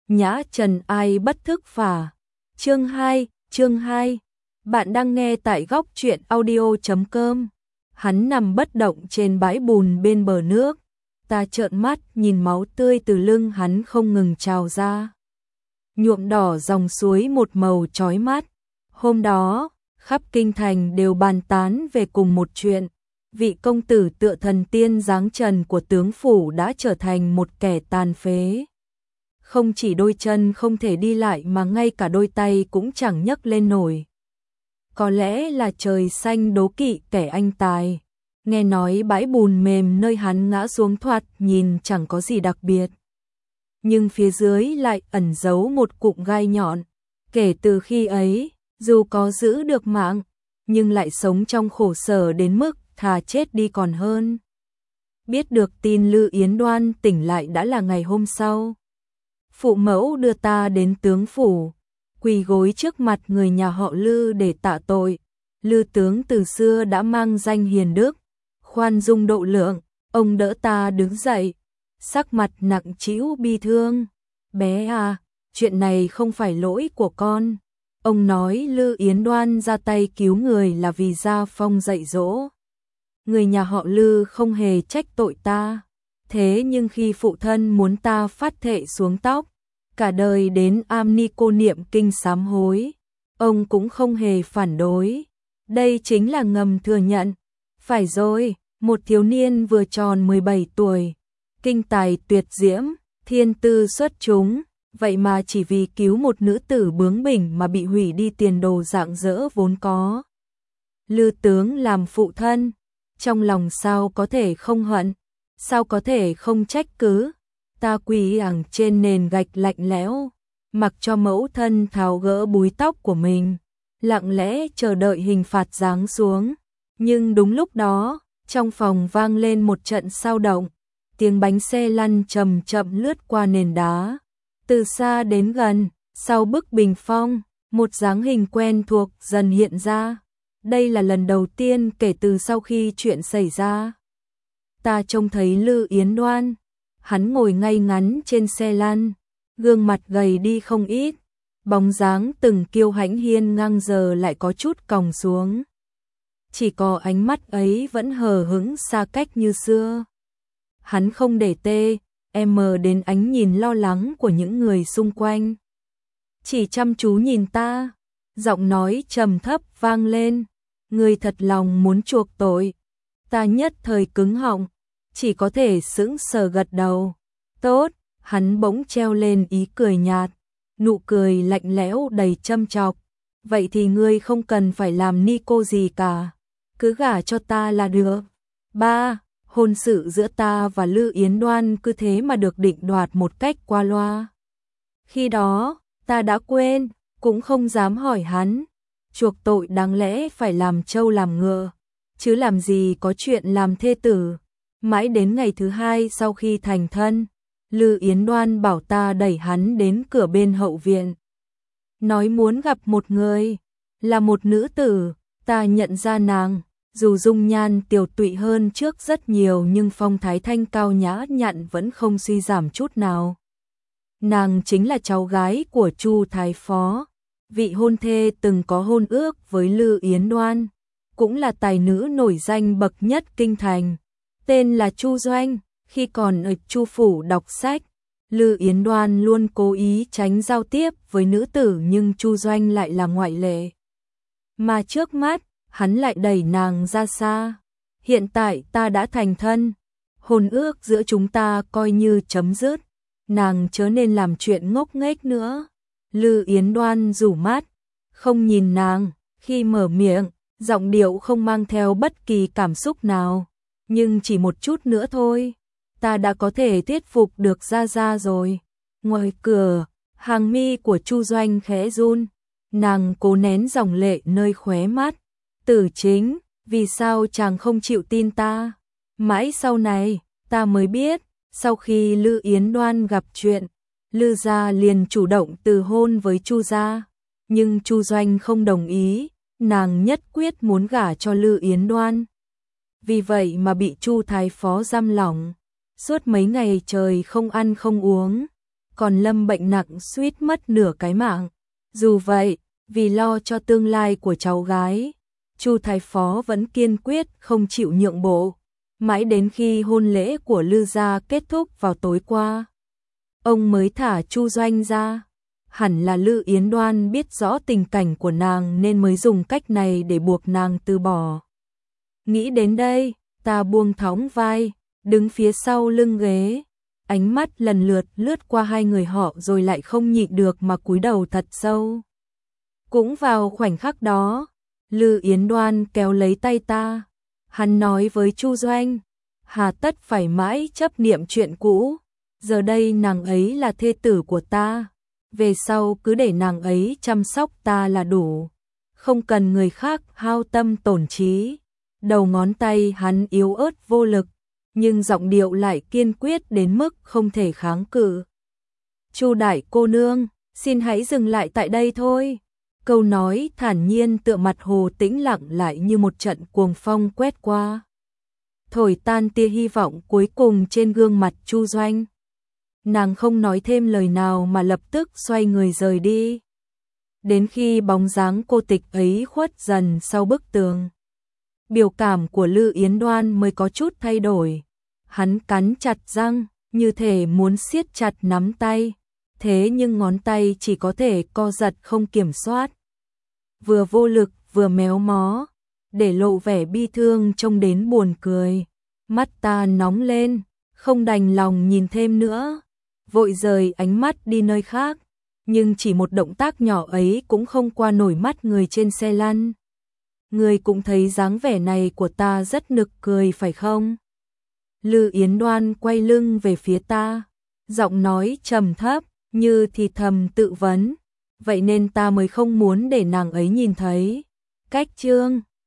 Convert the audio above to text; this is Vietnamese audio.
Nhã Trần ai bất thức phả. Chương 2. Bạn đang nghe tại góc truyện audio.com. Hắn nằm bất động trên bãi bùn bên bờ nước. Ta trợn mắt nhìn máu tươi từ lưng hắn không ngừng trào ra, nhuộm đỏ dòng suối một màu chói mắt. Hôm đó, khắp kinh thành đều bàn tán về cùng một chuyện. Vị công tử tựa thần tiên dáng trần của tướng phủ đã trở thành một kẻ tàn phế. Không chỉ đôi chân không thể đi lại mà ngay cả đôi tay cũng chẳng nhấc lên nổi. Có lẽ là trời xanh đố kỵ kẻ anh tài. Nghe nói bãi bùn mềm nơi hắn ngã xuống thoạt nhìn chẳng có gì đặc biệt, nhưng phía dưới lại ẩn giấu một cụm gai nhọn. Kể từ khi ấy, dù có giữ được mạng, nhưng lại sống trong khổ sở đến mức thà chết đi còn hơn. Biết được tin Lư Yến Đoan tỉnh lại đã là ngày hôm sau. Phụ mẫu đưa ta đến tướng phủ, quỳ gối trước mặt người nhà họ Lư để tạ tội. Lư tướng từ xưa đã mang danh hiền đức, khoan dung độ lượng. Ông đỡ ta đứng dậy, sắc mặt nặng trĩu bi thương. Bé à, chuyện này không phải lỗi của con. Ông nói Lư Yến Đoan ra tay cứu người là vì Gia Phong dạy dỗ. Người nhà họ Lư không hề trách tội ta. Thế nhưng khi phụ thân muốn ta phát thệ xuống tóc, cả đời đến am ni cô niệm kinh sám hối, ông cũng không hề phản đối. Đây chính là ngầm thừa nhận. Phải rồi, một thiếu niên vừa tròn 17 tuổi, kinh tài tuyệt diễm, thiên tư xuất chúng, vậy mà chỉ vì cứu một nữ tử bướng bỉnh mà bị hủy đi tiền đồ rạng rỡ vốn có. Lư tướng làm phụ thân, trong lòng sao có thể không hận, sao có thể không trách cứ. Ta quỳ ẳng trên nền gạch lạnh lẽo, mặc cho mẫu thân tháo gỡ búi tóc của mình, lặng lẽ chờ đợi hình phạt giáng xuống. Nhưng đúng lúc đó, trong phòng vang lên một trận xao động, tiếng bánh xe lăn chậm chậm lướt qua nền đá. Từ xa đến gần, sau bức bình phong, một dáng hình quen thuộc dần hiện ra. Đây là lần đầu tiên kể từ sau khi chuyện xảy ra, ta trông thấy Lư Yến Đoan. Hắn ngồi ngay ngắn trên xe lăn, gương mặt gầy đi không ít, bóng dáng từng kiêu hãnh hiên ngang giờ lại có chút còng xuống. Chỉ có ánh mắt ấy vẫn hờ hững xa cách như xưa. Hắn không để đến ánh nhìn lo lắng của những người xung quanh, chỉ chăm chú nhìn ta. Giọng nói trầm thấp vang lên, người thật lòng muốn chuộc tội. Ta nhất thời cứng họng, chỉ có thể sững sờ gật đầu. Tốt. Hắn bỗng treo lên ý cười nhạt, nụ cười lạnh lẽo đầy châm chọc. Vậy thì ngươi không cần phải làm ni cô gì cả, cứ gả cho ta là được. Hôn sự giữa ta và Lư Yến Đoan cứ thế mà được định đoạt một cách qua loa. Khi đó, ta đã quên, cũng không dám hỏi hắn. Chuộc tội đáng lẽ phải làm trâu làm ngựa, chứ làm gì có chuyện làm thê tử. Mãi đến ngày thứ hai sau khi thành thân, Lư Yến Đoan bảo ta đẩy hắn đến cửa bên hậu viện, nói muốn gặp một người, là một nữ tử. Ta nhận ra nàng, dù dung nhan tiều tụy hơn trước rất nhiều nhưng phong thái thanh cao nhã nhặn vẫn không suy giảm chút nào. Nàng chính là cháu gái của Chu Thái Phó, vị hôn thê từng có hôn ước với Lư Yến Đoan, cũng là tài nữ nổi danh bậc nhất kinh thành, tên là Chu Doanh. Khi còn ở Chu phủ đọc sách, Lư Yến Đoan luôn cố ý tránh giao tiếp với nữ tử, nhưng Chu Doanh lại là ngoại lệ. Mà trước mắt, hắn lại đẩy nàng ra xa. Hiện tại ta đã thành thân, hôn ước giữa chúng ta coi như chấm dứt, nàng chớ nên làm chuyện ngốc nghếch nữa. Lư Yến Đoan rủ mắt, không nhìn nàng, khi mở miệng, giọng điệu không mang theo bất kỳ cảm xúc nào. Nhưng chỉ một chút nữa thôi, ta đã có thể thuyết phục được Gia Gia rồi. Ngoài cửa, hàng mi của Chu Doanh khẽ run, nàng cố nén dòng lệ nơi khóe mắt. Tử Chính, vì sao chàng không chịu tin ta? Mãi sau này, ta mới biết, sau khi Lư Yến Đoan gặp chuyện, Lư gia liền chủ động từ hôn với Chu gia, nhưng Chu Doanh không đồng ý, nàng nhất quyết muốn gả cho Lư Yến Đoan. Vì vậy mà bị Chu Thái Phó giam lỏng, suốt mấy ngày trời không ăn không uống. còn lâm bệnh nặng suýt mất nửa cái mạng. Dù vậy, vì lo cho tương lai của cháu gái, Chu thái phó vẫn kiên quyết không chịu nhượng bộ, mãi đến khi hôn lễ của Lư gia kết thúc vào tối qua, ông mới thả Chu Doanh ra. Hẳn là Lư Yến Đoan biết rõ tình cảnh của nàng nên mới dùng cách này để buộc nàng từ bỏ. Nghĩ đến đây, ta buông thõng vai, đứng phía sau lưng ghế, ánh mắt lần lượt lướt qua hai người họ rồi lại không nhịn được mà cúi đầu thật sâu. Cũng vào khoảnh khắc đó, Lư Yến Đoan kéo lấy tay ta, hắn nói với Chu Doanh, hà tất phải mãi chấp niệm chuyện cũ, giờ đây nàng ấy là thê tử của ta, về sau cứ để nàng ấy chăm sóc ta là đủ, không cần người khác hao tâm tổn trí. Đầu ngón tay hắn yếu ớt vô lực, nhưng giọng điệu lại kiên quyết đến mức không thể kháng cự. Chu đại cô nương, xin hãy dừng lại tại đây thôi. Câu nói thản nhiên tựa mặt hồ tĩnh lặng lại như một trận cuồng phong quét qua, thổi tan tia hy vọng cuối cùng trên gương mặt Chu Doanh. Nàng không nói thêm lời nào mà lập tức xoay người rời đi. Đến khi bóng dáng cô tịch ấy khuất dần sau bức tường, biểu cảm của Lư Yến Đoan mới có chút thay đổi. Hắn cắn chặt răng, như thể muốn siết chặt nắm tay, thế nhưng ngón tay chỉ có thể co giật không kiểm soát. Vừa vô lực vừa méo mó, để lộ vẻ bi thương trông đến buồn cười. Mắt ta nóng lên, không đành lòng nhìn thêm nữa, vội rời ánh mắt đi nơi khác, nhưng chỉ một động tác nhỏ ấy cũng không qua nổi mắt người trên xe lăn. Người cũng thấy dáng vẻ này của ta rất nực cười phải không? Lư Yến Đoan quay lưng về phía ta, giọng nói trầm thấp, như thì thầm tự vấn, vậy nên ta mới không muốn để nàng ấy nhìn thấy. Cách chương